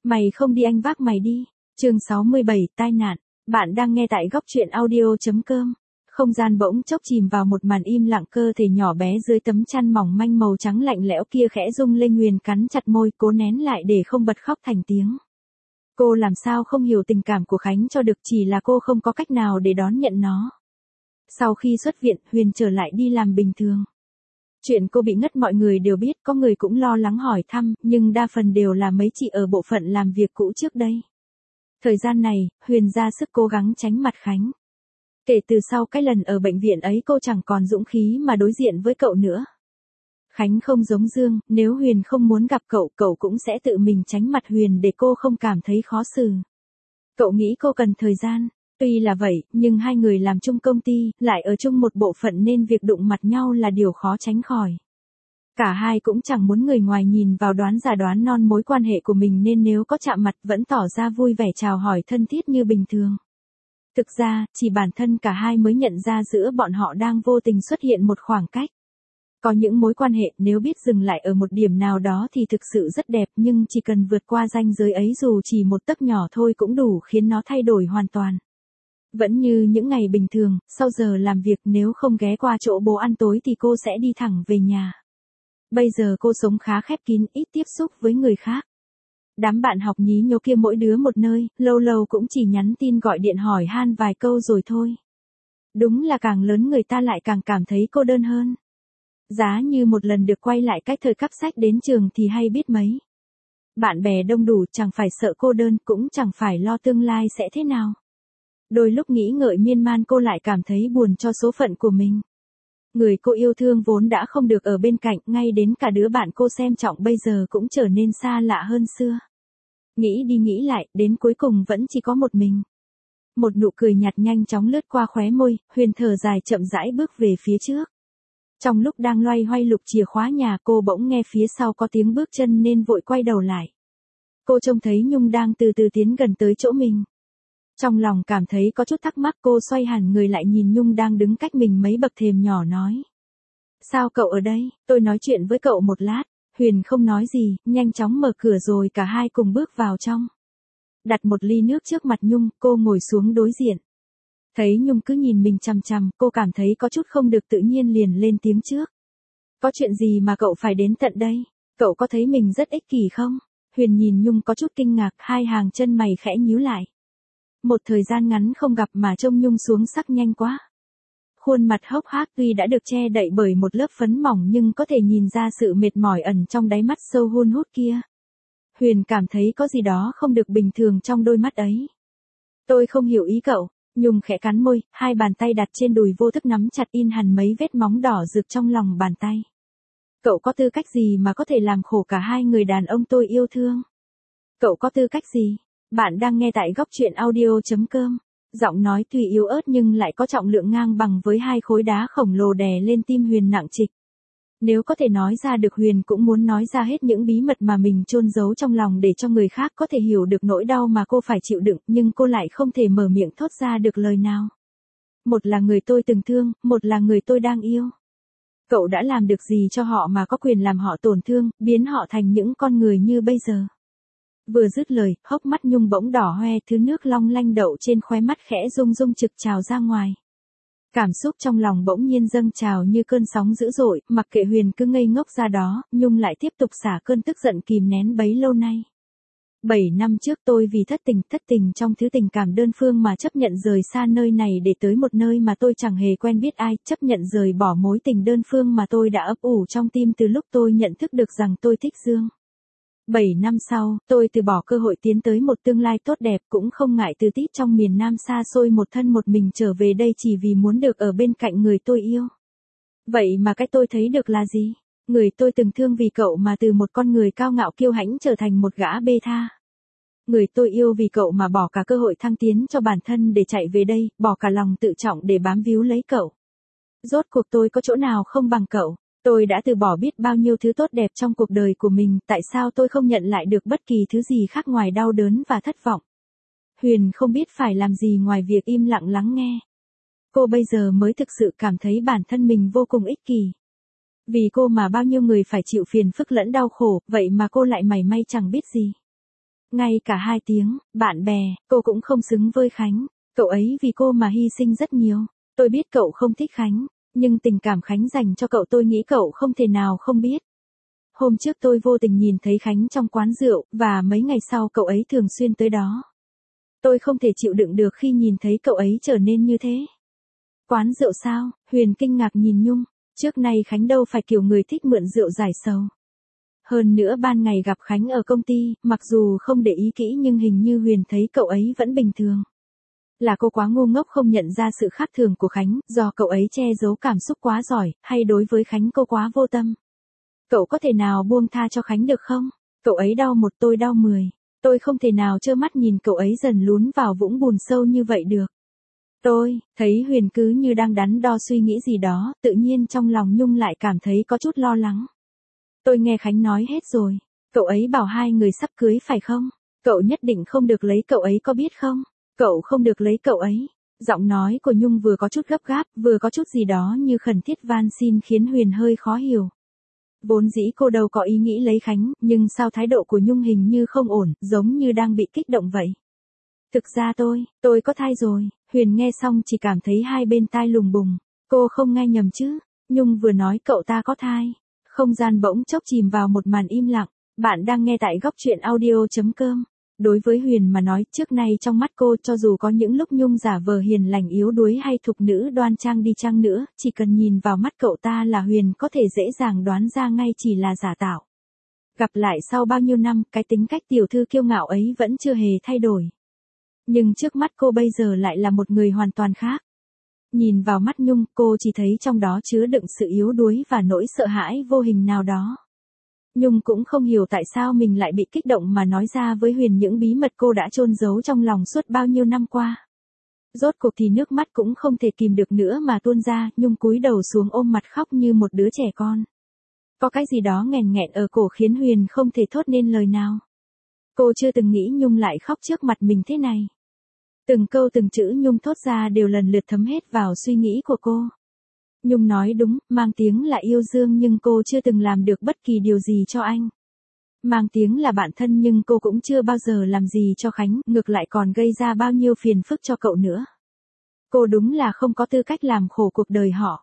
Mày không đi anh vác mày đi. Chương 67, tai nạn. Bạn đang nghe tại góc truyện audio.com. Không gian bỗng chốc chìm vào một màn im lặng, cơ thể nhỏ bé dưới tấm chăn mỏng manh màu trắng lạnh lẽo kia khẽ rung lên. Huyền cắn chặt môi, cố nén lại để không bật khóc thành tiếng. Cô làm sao không hiểu tình cảm của Khánh cho được, chỉ là cô không có cách nào để đón nhận nó. Sau khi xuất viện, Huyền trở lại đi làm bình thường. Chuyện cô bị ngất mọi người đều biết, có người cũng lo lắng hỏi thăm, nhưng đa phần đều là mấy chị ở bộ phận làm việc cũ trước đây. Thời gian này, Huyền ra sức cố gắng tránh mặt Khánh. Kể từ sau cái lần ở bệnh viện ấy, cô chẳng còn dũng khí mà đối diện với cậu nữa. Khánh không giống Dương, nếu Huyền không muốn gặp cậu, cậu cũng sẽ tự mình tránh mặt Huyền để cô không cảm thấy khó xử. Cậu nghĩ cô cần thời gian. Tuy là vậy, nhưng hai người làm chung công ty, lại ở chung một bộ phận nên việc đụng mặt nhau là điều khó tránh khỏi. Cả hai cũng chẳng muốn người ngoài nhìn vào đoán già đoán non mối quan hệ của mình, nên nếu có chạm mặt vẫn tỏ ra vui vẻ chào hỏi thân thiết như bình thường. Thực ra, chỉ bản thân cả hai mới nhận ra giữa bọn họ đang vô tình xuất hiện một khoảng cách. Có những mối quan hệ nếu biết dừng lại ở một điểm nào đó thì thực sự rất đẹp, nhưng chỉ cần vượt qua ranh giới ấy dù chỉ một tấc nhỏ thôi cũng đủ khiến nó thay đổi hoàn toàn. Vẫn như những ngày bình thường, sau giờ làm việc nếu không ghé qua chỗ bố ăn tối thì cô sẽ đi thẳng về nhà. Bây giờ cô sống khá khép kín, ít tiếp xúc với người khác. Đám bạn học nhí nhố kia mỗi đứa một nơi, lâu lâu cũng chỉ nhắn tin gọi điện hỏi han vài câu rồi thôi. Đúng là càng lớn người ta lại càng cảm thấy cô đơn hơn. Giá như một lần được quay lại cách thời cấp sách đến trường thì hay biết mấy. Bạn bè đông đủ, chẳng phải sợ cô đơn, cũng chẳng phải lo tương lai sẽ thế nào. Đôi lúc nghĩ ngợi miên man cô lại cảm thấy buồn cho số phận của mình. Người cô yêu thương vốn đã không được ở bên cạnh, ngay đến cả đứa bạn cô xem trọng bây giờ cũng trở nên xa lạ hơn xưa. Nghĩ đi nghĩ lại, đến cuối cùng vẫn chỉ có một mình. Một nụ cười nhạt nhanh chóng lướt qua khóe môi, Huyền thở dài chậm rãi bước về phía trước. Trong lúc đang loay hoay lục chìa khóa nhà, cô bỗng nghe phía sau có tiếng bước chân nên vội quay đầu lại. Cô trông thấy Nhung đang từ từ tiến gần tới chỗ mình. Trong lòng cảm thấy có chút thắc mắc, cô xoay hẳn người lại nhìn Nhung đang đứng cách mình mấy bậc thềm nhỏ nói. Sao cậu ở đây, tôi nói chuyện với cậu một lát. Huyền không nói gì, nhanh chóng mở cửa rồi cả hai cùng bước vào trong. Đặt một ly nước trước mặt Nhung, cô ngồi xuống đối diện. Thấy Nhung cứ nhìn mình chằm chằm, cô cảm thấy có chút không được tự nhiên liền lên tiếng trước. Có chuyện gì mà cậu phải đến tận đây? Cậu có thấy mình rất ích kỷ không? Huyền nhìn Nhung có chút kinh ngạc, hai hàng chân mày khẽ nhíu lại. Một thời gian ngắn không gặp mà trông Nhung xuống sắc nhanh quá. Khuôn mặt hốc hác tuy đã được che đậy bởi một lớp phấn mỏng nhưng có thể nhìn ra sự mệt mỏi ẩn trong đáy mắt sâu hun hút kia. Huyền cảm thấy có gì đó không được bình thường trong đôi mắt ấy. Tôi không hiểu ý cậu. Nhung khẽ cắn môi, hai bàn tay đặt trên đùi vô thức nắm chặt, in hẳn mấy vết móng đỏ rực trong lòng bàn tay. Cậu có tư cách gì mà có thể làm khổ cả hai người đàn ông tôi yêu thương? Cậu có tư cách gì? Bạn đang nghe tại góc truyện audio.com. Giọng nói tuy yếu ớt nhưng lại có trọng lượng ngang bằng với hai khối đá khổng lồ đè lên tim Huyền nặng trịch. Nếu có thể nói ra được, Huyền cũng muốn nói ra hết những bí mật mà mình chôn giấu trong lòng để cho người khác có thể hiểu được nỗi đau mà cô phải chịu đựng, nhưng cô lại không thể mở miệng thốt ra được lời nào. Một là người tôi từng thương, một là người tôi đang yêu. Cậu đã làm được gì cho họ mà có quyền làm họ tổn thương, biến họ thành những con người như bây giờ? Vừa dứt lời, hốc mắt Nhung bỗng đỏ hoe, thứ nước long lanh đậu trên khóe mắt khẽ rung rung trực trào ra ngoài. Cảm xúc trong lòng bỗng nhiên dâng trào như cơn sóng dữ dội, mặc kệ Huyền cứ ngây ngốc ra đó, Nhung lại tiếp tục xả cơn tức giận kìm nén bấy lâu nay. 7 năm trước tôi vì thất tình trong thứ tình cảm đơn phương mà chấp nhận rời xa nơi này để tới một nơi mà tôi chẳng hề quen biết ai, chấp nhận rời bỏ mối tình đơn phương mà tôi đã ấp ủ trong tim từ lúc tôi nhận thức được rằng tôi thích Dương. 7 năm sau, tôi từ bỏ cơ hội tiến tới một tương lai tốt đẹp, cũng không ngại từ tít trong miền Nam xa xôi một thân một mình trở về đây chỉ vì muốn được ở bên cạnh người tôi yêu. Vậy mà cái tôi thấy được là gì? Người tôi từng thương vì cậu mà từ một con người cao ngạo kiêu hãnh trở thành một gã bê tha. Người tôi yêu vì cậu mà bỏ cả cơ hội thăng tiến cho bản thân để chạy về đây, bỏ cả lòng tự trọng để bám víu lấy cậu. Rốt cuộc tôi có chỗ nào không bằng cậu? Tôi đã từ bỏ biết bao nhiêu thứ tốt đẹp trong cuộc đời của mình, tại sao tôi không nhận lại được bất kỳ thứ gì khác ngoài đau đớn và thất vọng? Huyền không biết phải làm gì ngoài việc im lặng lắng nghe. Cô bây giờ mới thực sự cảm thấy bản thân mình vô cùng ích kỷ. Vì cô mà bao nhiêu người phải chịu phiền phức lẫn đau khổ, vậy mà cô lại mảy may chẳng biết gì. Ngay cả 2 tiếng, bạn bè, cô cũng không xứng với Khánh. Cậu ấy vì cô mà hy sinh rất nhiều. Tôi biết cậu không thích Khánh, nhưng tình cảm Khánh dành cho cậu tôi nghĩ cậu không thể nào không biết. Hôm trước tôi vô tình nhìn thấy Khánh trong quán rượu, và mấy ngày sau cậu ấy thường xuyên tới đó. Tôi không thể chịu đựng được khi nhìn thấy cậu ấy trở nên như thế. Quán rượu sao? Huyền kinh ngạc nhìn Nhung. Trước nay Khánh đâu phải kiểu người thích mượn rượu giải sầu. Hơn nữa ban ngày gặp Khánh ở công ty, mặc dù không để ý kỹ nhưng hình như Huyền thấy cậu ấy vẫn bình thường. Là cô quá ngu ngốc không nhận ra sự khác thường của Khánh, do cậu ấy che giấu cảm xúc quá giỏi, hay đối với Khánh cô quá vô tâm. Cậu có thể nào buông tha cho Khánh được không? Cậu ấy đau 1 tôi đau 10. Tôi không thể nào trơ mắt nhìn cậu ấy dần lún vào vũng bùn sâu như vậy được. Tôi thấy Huyền cứ như đang đắn đo suy nghĩ gì đó, tự nhiên trong lòng Nhung lại cảm thấy có chút lo lắng. Tôi nghe Khánh nói hết rồi. Cậu ấy bảo 2 người sắp cưới phải không? Cậu nhất định không được lấy cậu ấy có biết không? Cậu không được lấy cậu ấy. Giọng nói của Nhung vừa có chút gấp gáp, vừa có chút gì đó như khẩn thiết van xin khiến Huyền hơi khó hiểu. Vốn dĩ cô đâu có ý nghĩ lấy Khánh, nhưng sao thái độ của Nhung hình như không ổn, giống như đang bị kích động vậy. Thực ra tôi có thai rồi. Huyền nghe xong chỉ cảm thấy hai bên tai lùng bùng. Cô không nghe nhầm chứ? Nhung vừa nói cậu ta có thai. Không gian bỗng chốc chìm vào một màn im lặng. Bạn đang nghe tại góc truyện audio.com. Đối với Huyền mà nói, trước nay trong mắt cô cho dù có những lúc Nhung giả vờ hiền lành yếu đuối hay thục nữ đoan trang đi chăng nữa, chỉ cần nhìn vào mắt cậu ta là Huyền có thể dễ dàng đoán ra ngay chỉ là giả tạo. Gặp lại sau bao nhiêu năm, cái tính cách tiểu thư kiêu ngạo ấy vẫn chưa hề thay đổi. Nhưng trước mắt cô bây giờ lại là một người hoàn toàn khác. Nhìn vào mắt Nhung, cô chỉ thấy trong đó chứa đựng sự yếu đuối và nỗi sợ hãi vô hình nào đó. Nhung cũng không hiểu tại sao mình lại bị kích động mà nói ra với Huyền những bí mật cô đã chôn giấu trong lòng suốt bao nhiêu năm qua. Rốt cuộc thì nước mắt cũng không thể kìm được nữa mà tuôn ra, Nhung cúi đầu xuống ôm mặt khóc như một đứa trẻ con. Có cái gì đó nghẹn nghẹn ở cổ khiến Huyền không thể thốt nên lời nào. Cô chưa từng nghĩ Nhung lại khóc trước mặt mình thế này. Từng câu từng chữ Nhung thốt ra đều lần lượt thấm hết vào suy nghĩ của cô. Nhung nói đúng, mang tiếng là yêu Dương nhưng cô chưa từng làm được bất kỳ điều gì cho anh. Mang tiếng là bạn thân nhưng cô cũng chưa bao giờ làm gì cho Khánh, ngược lại còn gây ra bao nhiêu phiền phức cho cậu nữa. Cô đúng là không có tư cách làm khổ cuộc đời họ.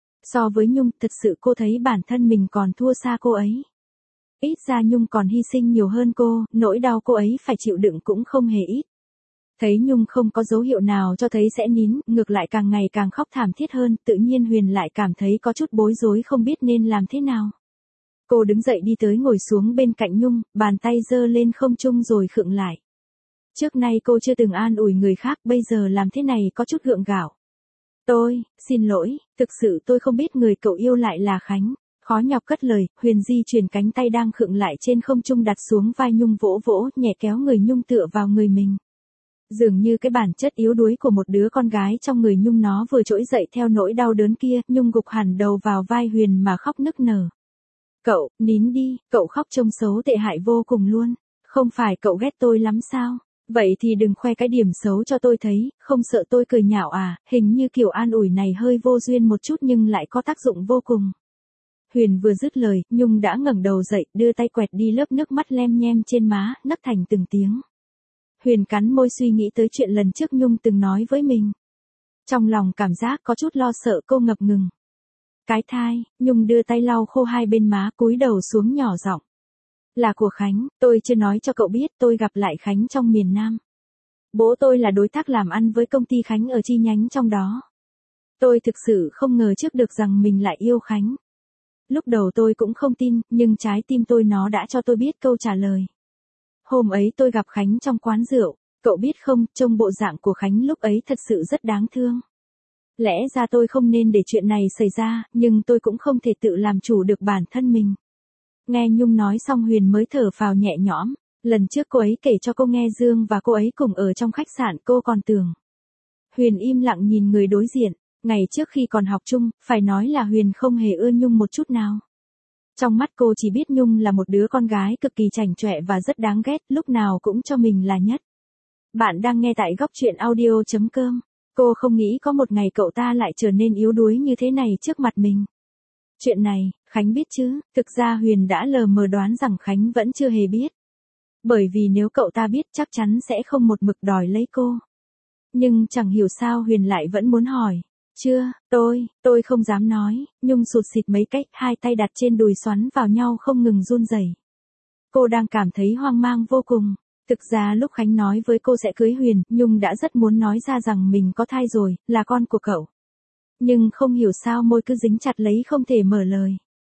So với Nhung, thật sự cô thấy bản thân mình còn thua xa cô ấy. Ít ra Nhung còn hy sinh nhiều hơn cô, nỗi đau cô ấy phải chịu đựng cũng không hề ít. Thấy Nhung không có dấu hiệu nào cho thấy sẽ nín, ngược lại càng ngày càng khóc thảm thiết hơn, tự nhiên Huyền lại cảm thấy có chút bối rối không biết nên làm thế nào. Cô đứng dậy đi tới ngồi xuống bên cạnh Nhung, bàn tay giơ lên không trung rồi khựng lại. Trước nay cô chưa từng an ủi người khác, bây giờ làm thế này có chút gượng gạo. Tôi, xin lỗi, thực sự tôi không biết người cậu yêu lại là Khánh. Khó nhọc cất lời, Huyền di chuyển cánh tay đang khựng lại trên không trung đặt xuống vai Nhung vỗ vỗ, nhẹ kéo người Nhung tựa vào người mình. Dường như cái bản chất yếu đuối của một đứa con gái trong người Nhung nó vừa trỗi dậy theo nỗi đau đớn kia, Nhung gục hẳn đầu vào vai Huyền mà khóc nức nở. Cậu, nín đi, cậu khóc trông xấu tệ hại vô cùng luôn. Không phải cậu ghét tôi lắm sao? Vậy thì đừng khoe cái điểm xấu cho tôi thấy, không sợ tôi cười nhạo à, hình như kiểu an ủi này hơi vô duyên một chút nhưng lại có tác dụng vô cùng. Huyền vừa dứt lời, Nhung đã ngẩng đầu dậy, đưa tay quẹt đi lớp nước mắt lem nhem trên má, nấc thành từng tiếng. Huyền cắn môi suy nghĩ tới chuyện lần trước Nhung từng nói với mình. Trong lòng cảm giác có chút lo sợ cô ngập ngừng. Cái thai, Nhung đưa tay lau khô hai bên má cúi đầu xuống nhỏ giọng. Là của Khánh, tôi chưa nói cho cậu biết tôi gặp lại Khánh trong miền Nam. Bố tôi là đối tác làm ăn với công ty Khánh ở chi nhánh trong đó. Tôi thực sự không ngờ trước được rằng mình lại yêu Khánh. Lúc đầu tôi cũng không tin, nhưng trái tim tôi nó đã cho tôi biết câu trả lời. Hôm ấy tôi gặp Khánh trong quán rượu, cậu biết không, trông bộ dạng của Khánh lúc ấy thật sự rất đáng thương. Lẽ ra tôi không nên để chuyện này xảy ra, nhưng tôi cũng không thể tự làm chủ được bản thân mình. Nghe Nhung nói xong Huyền mới thở phào nhẹ nhõm, lần trước cô ấy kể cho cô nghe Dương và cô ấy cùng ở trong khách sạn cô còn tưởng. Huyền im lặng nhìn người đối diện, ngày trước khi còn học chung, phải nói là Huyền không hề ưa Nhung một chút nào. Trong mắt cô chỉ biết Nhung là một đứa con gái cực kỳ chảnh chọe và rất đáng ghét, lúc nào cũng cho mình là nhất. Bạn đang nghe tại góc truyện audio.com. Cô không nghĩ có một ngày cậu ta lại trở nên yếu đuối như thế này trước mặt mình. Chuyện này, Khánh biết chứ, thực ra Huyền đã lờ mờ đoán rằng Khánh vẫn chưa hề biết. Bởi vì nếu cậu ta biết chắc chắn sẽ không một mực đòi lấy cô. Nhưng chẳng hiểu sao Huyền lại vẫn muốn hỏi. Chưa, tôi không dám nói, Nhung sụt sịt mấy cách, hai tay đặt trên đùi xoắn vào nhau không ngừng run rẩy. Cô đang cảm thấy hoang mang vô cùng. Thực ra lúc Khánh nói với cô sẽ cưới Huyền, Nhung đã rất muốn nói ra rằng mình có thai rồi, là con của cậu. Nhưng không hiểu sao môi cứ dính chặt lấy không thể mở lời.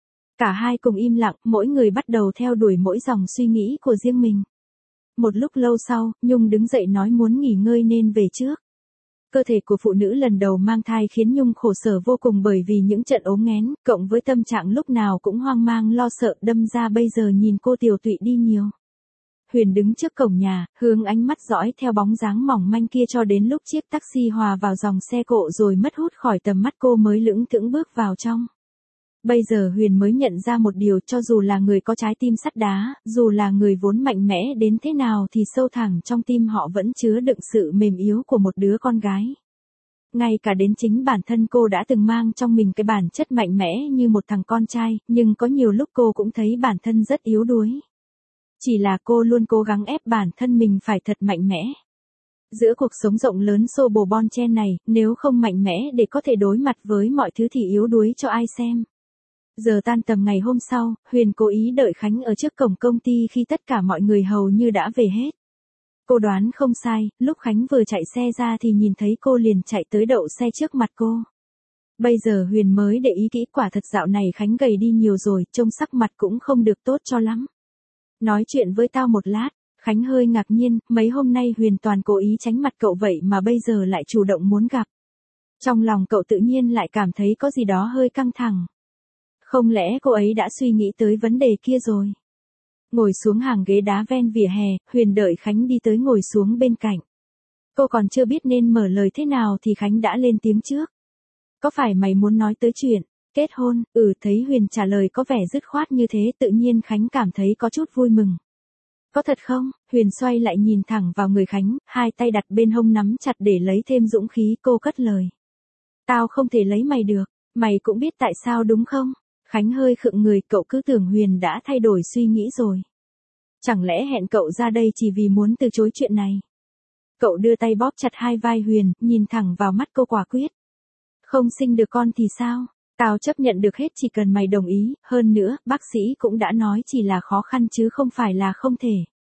Cả hai cùng im lặng, mỗi người bắt đầu theo đuổi mỗi dòng suy nghĩ của riêng mình. Một lúc lâu sau, Nhung đứng dậy nói muốn nghỉ ngơi nên về trước. Cơ thể của phụ nữ lần đầu mang thai khiến Nhung khổ sở vô cùng bởi vì những trận ốm nghén, cộng với tâm trạng lúc nào cũng hoang mang lo sợ, đâm ra bây giờ nhìn cô tiều tụy đi nhiều. Huyền đứng trước cổng nhà, hướng ánh mắt dõi theo bóng dáng mỏng manh kia cho đến lúc chiếc taxi hòa vào dòng xe cộ rồi mất hút khỏi tầm mắt cô mới lững thững bước vào trong. Bây giờ Huyền mới nhận ra một điều, cho dù là người có trái tim sắt đá, dù là người vốn mạnh mẽ đến thế nào thì sâu thẳm trong tim họ vẫn chứa đựng sự mềm yếu của một đứa con gái. Ngay cả đến chính bản thân cô đã từng mang trong mình cái bản chất mạnh mẽ như một thằng con trai, nhưng có nhiều lúc cô cũng thấy bản thân rất yếu đuối. Chỉ là cô luôn cố gắng ép bản thân mình phải thật mạnh mẽ. Giữa cuộc sống rộng lớn xô bồ bon chen này, nếu không mạnh mẽ để có thể đối mặt với mọi thứ thì yếu đuối cho ai xem. Giờ tan tầm ngày hôm sau, Huyền cố ý đợi Khánh ở trước cổng công ty khi tất cả mọi người hầu như đã về hết. Cô đoán không sai, lúc Khánh vừa chạy xe ra thì nhìn thấy cô liền chạy tới đậu xe trước mặt cô. Bây giờ Huyền mới để ý kỹ, quả thật dạo này Khánh gầy đi nhiều rồi, trông sắc mặt cũng không được tốt cho lắm. Nói chuyện với tao một lát, Khánh hơi ngạc nhiên, mấy hôm nay Huyền toàn cố ý tránh mặt cậu vậy mà bây giờ lại chủ động muốn gặp. Trong lòng cậu tự nhiên lại cảm thấy có gì đó hơi căng thẳng. Không lẽ cô ấy đã suy nghĩ tới vấn đề kia rồi? Ngồi xuống hàng ghế đá ven vỉa hè, Huyền đợi Khánh đi tới ngồi xuống bên cạnh. Cô còn chưa biết nên mở lời thế nào thì Khánh đã lên tiếng trước. Có phải mày muốn nói tới chuyện kết hôn? Thấy Huyền trả lời có vẻ dứt khoát như thế, tự nhiên Khánh cảm thấy có chút vui mừng. Có thật không? Huyền xoay lại nhìn thẳng vào người Khánh, hai tay đặt bên hông nắm chặt để lấy thêm dũng khí, cô cất lời. Tao không thể lấy mày được, mày cũng biết tại sao đúng không? Khánh hơi khựng người, cậu cứ tưởng Huyền đã thay đổi suy nghĩ rồi. Chẳng lẽ hẹn cậu ra đây chỉ vì muốn từ chối chuyện này? Cậu đưa tay bóp chặt hai vai Huyền, nhìn thẳng vào mắt cô quả quyết. Không sinh được con thì sao? Tao chấp nhận được hết chỉ cần mày đồng ý, hơn nữa, bác sĩ cũng đã nói chỉ là khó khăn chứ không phải là không thể.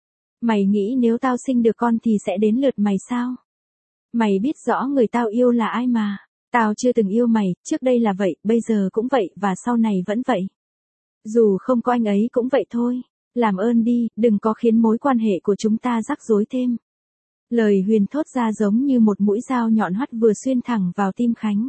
Mày nghĩ nếu tao sinh được con thì sẽ đến lượt mày sao? Mày biết rõ người tao yêu là ai mà. Tao chưa từng yêu mày, trước đây là vậy, bây giờ cũng vậy, và sau này vẫn vậy. Dù không có anh ấy cũng vậy thôi. Làm ơn đi, đừng có khiến mối quan hệ của chúng ta rắc rối thêm. Lời Huyền thốt ra giống như một mũi dao nhọn hoắt vừa xuyên thẳng vào tim Khánh.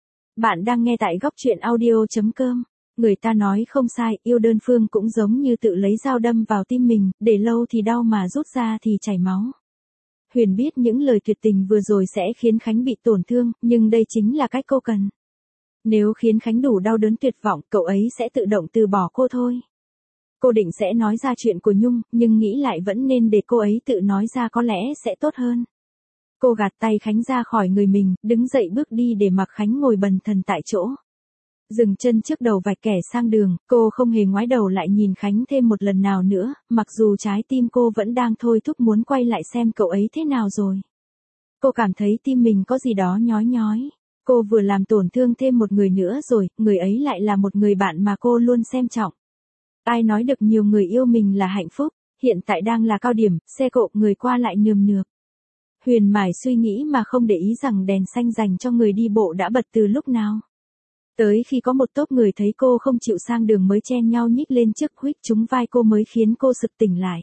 Bạn đang nghe tại góc truyện audio.com. Người ta nói không sai, yêu đơn phương cũng giống như tự lấy dao đâm vào tim mình, để lâu thì đau mà rút ra thì chảy máu. Huyền biết những lời tuyệt tình vừa rồi sẽ khiến Khánh bị tổn thương, nhưng đây chính là cách cô cần. Nếu khiến Khánh đủ đau đớn tuyệt vọng, cậu ấy sẽ tự động từ bỏ cô thôi. Cô định sẽ nói ra chuyện của Nhung, nhưng nghĩ lại vẫn nên để cô ấy tự nói ra có lẽ sẽ tốt hơn. Cô gạt tay Khánh ra khỏi người mình, đứng dậy bước đi để mặc Khánh ngồi bần thần tại chỗ. Dừng chân trước đầu vạch kẻ sang đường, cô không hề ngoái đầu lại nhìn Khánh thêm một lần nào nữa, mặc dù trái tim cô vẫn đang thôi thúc muốn quay lại xem cậu ấy thế nào rồi. Cô cảm thấy tim mình có gì đó nhói nhói. Cô vừa làm tổn thương thêm một người nữa rồi, người ấy lại là một người bạn mà cô luôn xem trọng. Ai nói được nhiều người yêu mình là hạnh phúc, hiện tại đang là cao điểm, xe cộ người qua lại nườm nượp. Huyền mải suy nghĩ mà không để ý rằng đèn xanh dành cho người đi bộ đã bật từ lúc nào. Tới khi có một tốp người thấy cô không chịu sang đường mới chen nhau nhích lên trước huých trúng vai cô mới khiến cô sực tỉnh lại.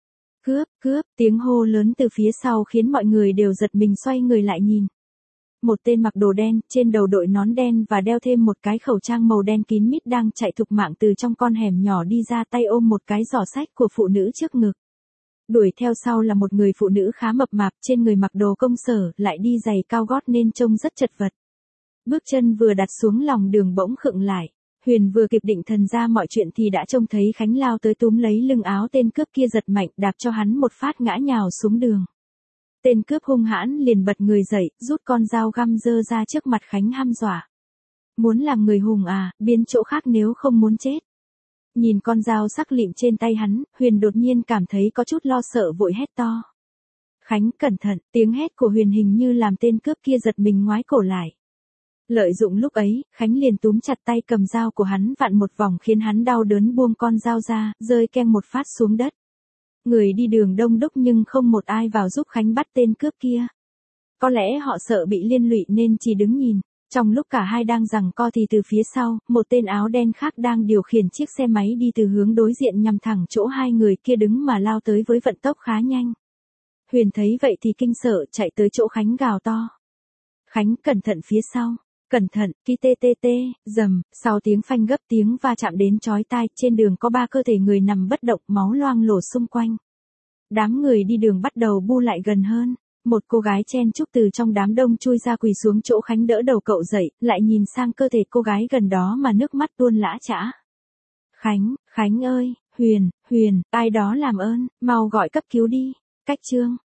Cướp, tiếng hô lớn từ phía sau khiến mọi người đều giật mình xoay người lại nhìn. Một tên mặc đồ đen, trên đầu đội nón đen và đeo thêm một cái khẩu trang màu đen kín mít đang chạy thục mạng từ trong con hẻm nhỏ đi ra, tay ôm một cái giỏ sách của phụ nữ trước ngực. Đuổi theo sau là một người phụ nữ khá mập mạp, trên người mặc đồ công sở, lại đi giày cao gót nên trông rất chật vật. Bước chân vừa đặt xuống lòng đường bỗng khựng lại. Huyền vừa kịp định thần ra mọi chuyện thì đã trông thấy Khánh lao tới túm lấy lưng áo tên cướp kia giật mạnh, đạp cho hắn một phát ngã nhào xuống đường. Tên cướp hung hãn liền bật người dậy, rút con dao găm giơ ra trước mặt Khánh hăm dọa. Muốn làm người hùng à, biến chỗ khác nếu không muốn chết. Nhìn con dao sắc lịm trên tay hắn, Huyền đột nhiên cảm thấy có chút lo sợ vội hét to. Khánh cẩn thận, tiếng hét của Huyền hình như làm tên cướp kia giật mình ngoái cổ lại. Lợi dụng lúc ấy, Khánh liền túm chặt tay cầm dao của hắn vặn một vòng khiến hắn đau đớn buông con dao ra, rơi keng một phát xuống đất. Người đi đường đông đúc nhưng không một ai vào giúp Khánh bắt tên cướp kia. Có lẽ họ sợ bị liên lụy nên chỉ đứng nhìn. Trong lúc cả hai đang giằng co thì từ phía sau, một tên áo đen khác đang điều khiển chiếc xe máy đi từ hướng đối diện nhằm thẳng chỗ hai người kia đứng mà lao tới với vận tốc khá nhanh. Huyền thấy vậy thì kinh sợ chạy tới chỗ Khánh gào to. Khánh cẩn thận phía sau. Cẩn thận, ki tê tê tê, rầm, sau tiếng phanh gấp tiếng va chạm đến chói tai, trên đường có 3 cơ thể người nằm bất động, máu loang lổ xung quanh. Đám người đi đường bắt đầu bu lại gần hơn, một cô gái chen chúc từ trong đám đông chui ra quỳ xuống chỗ Khánh đỡ đầu cậu dậy, lại nhìn sang cơ thể cô gái gần đó mà nước mắt tuôn lã chã. Khánh ơi, Huyền, ai đó làm ơn, mau gọi cấp cứu đi, cách Trương.